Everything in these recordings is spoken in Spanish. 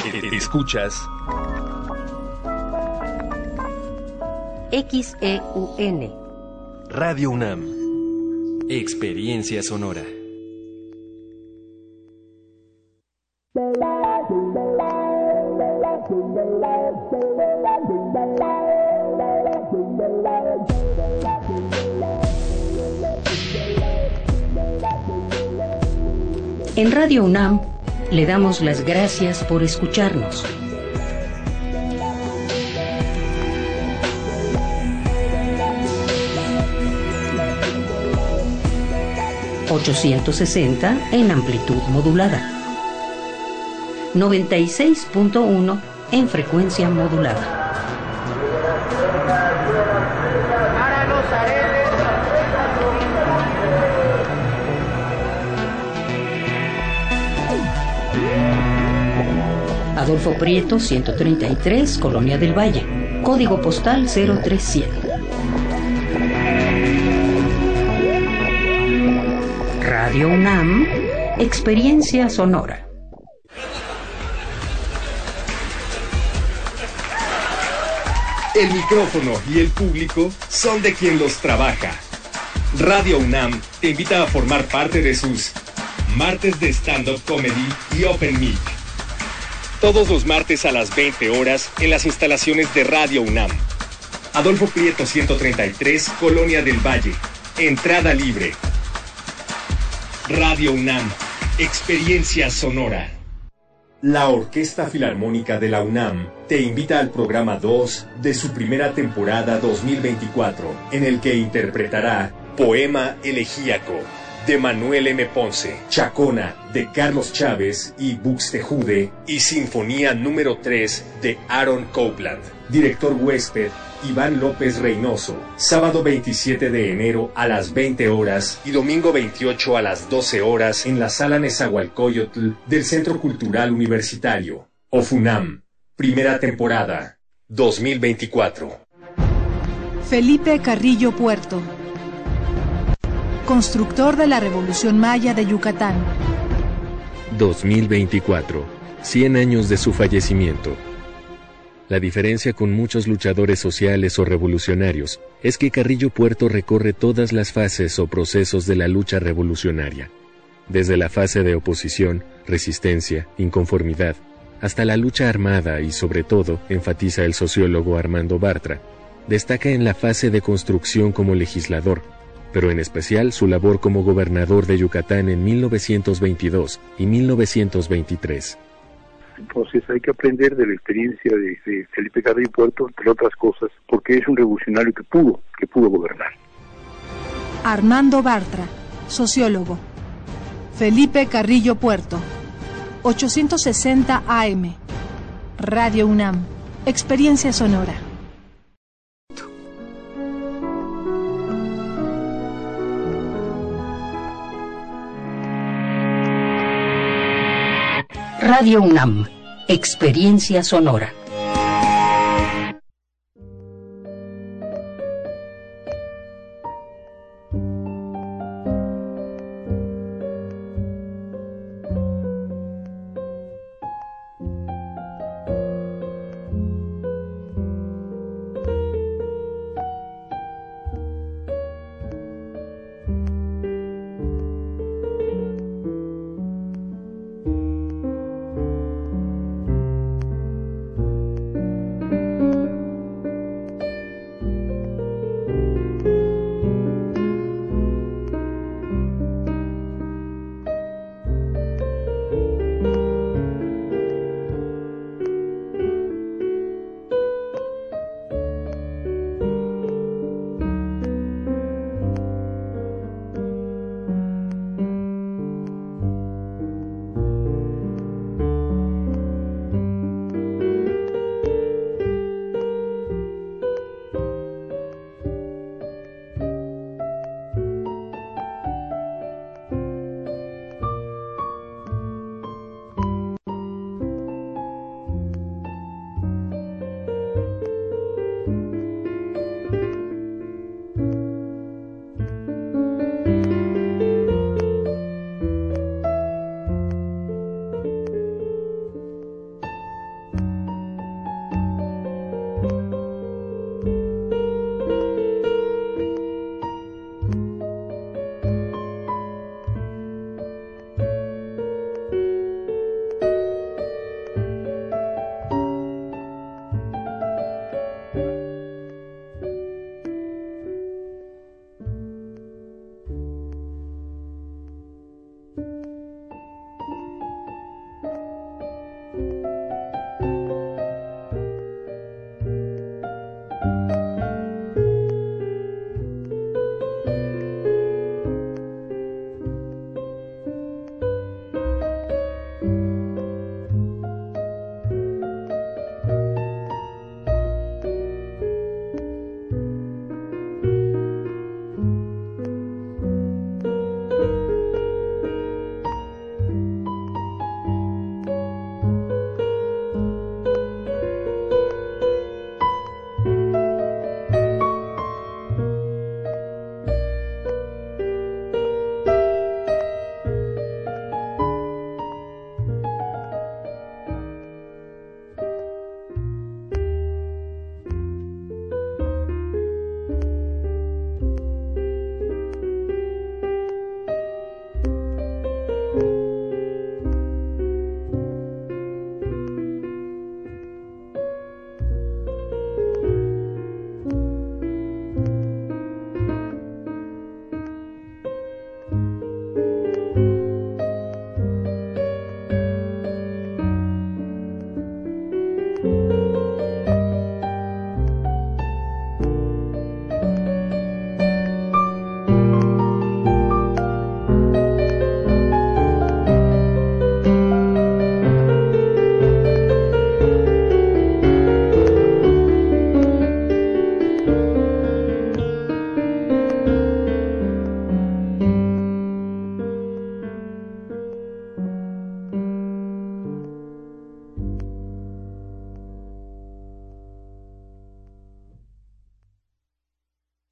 Escuchas XEUN Radio UNAM. Experiencia sonora. En Radio UNAM le damos las gracias por escucharnos. ...860 en amplitud modulada... ...96.1 en frecuencia modulada... Adolfo Prieto, 133, Colonia del Valle. Código postal 037. Radio UNAM, experiencia sonora. El micrófono y el público son de quien los trabaja. Radio UNAM te invita a formar parte de sus martes de stand-up comedy y open mic. Todos los martes a las 20 horas en las instalaciones de Radio UNAM. Adolfo Prieto 133, Colonia del Valle. Entrada libre. Radio UNAM, experiencia sonora. La Orquesta Filarmónica de la UNAM te invita al programa 2 de su primera temporada 2024, en el que interpretará Poema Elegíaco de Manuel M. Ponce, Chacona de Carlos Chávez y Buxtehude y Sinfonía número 3 de Aaron Copland. Director huésped Iván López Reynoso. Sábado 27 de enero a las 20 horas y domingo 28 a las 12 horas en la Sala Nezahualcóyotl del Centro Cultural Universitario. OFUNAM. Primera temporada 2024. Felipe Carrillo Puerto, constructor de la Revolución Maya de Yucatán. 2024, 100 años de su fallecimiento. La diferencia con muchos luchadores sociales o revolucionarios es que Carrillo Puerto recorre todas las fases o procesos de la lucha revolucionaria, desde la fase de oposición, resistencia, inconformidad, hasta la lucha armada y sobre todo, enfatiza el sociólogo Armando Bartra, destaca en la fase de construcción como legislador, pero en especial su labor como gobernador de Yucatán en 1922 y 1923. Entonces hay que aprender de la experiencia de Felipe Carrillo Puerto, entre otras cosas, porque es un revolucionario que pudo gobernar. Armando Bartra, sociólogo. Felipe Carrillo Puerto, 860 AM. Radio UNAM, experiencia sonora. Radio UNAM, experiencia sonora.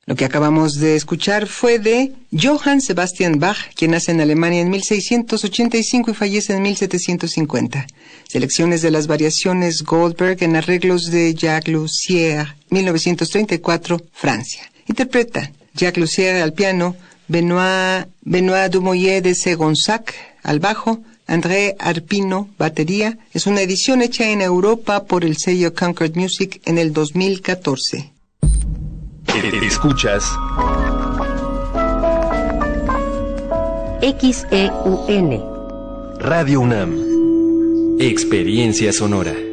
Lo que acabamos de escuchar fue de Johann Sebastian Bach, quien nace en Alemania en 1685 y fallece en 1750. Selecciones de las variaciones Goldberg en arreglos de Jacques Lussière, 1934, Francia. Interpreta Jacques Lussière al piano, Benoît Dumoyer de Segonzac al bajo, André Arpino, batería. Es una edición hecha en Europa por el sello Concord Music en el 2014. Escuchas XEUN Radio UNAM. Experiencia sonora.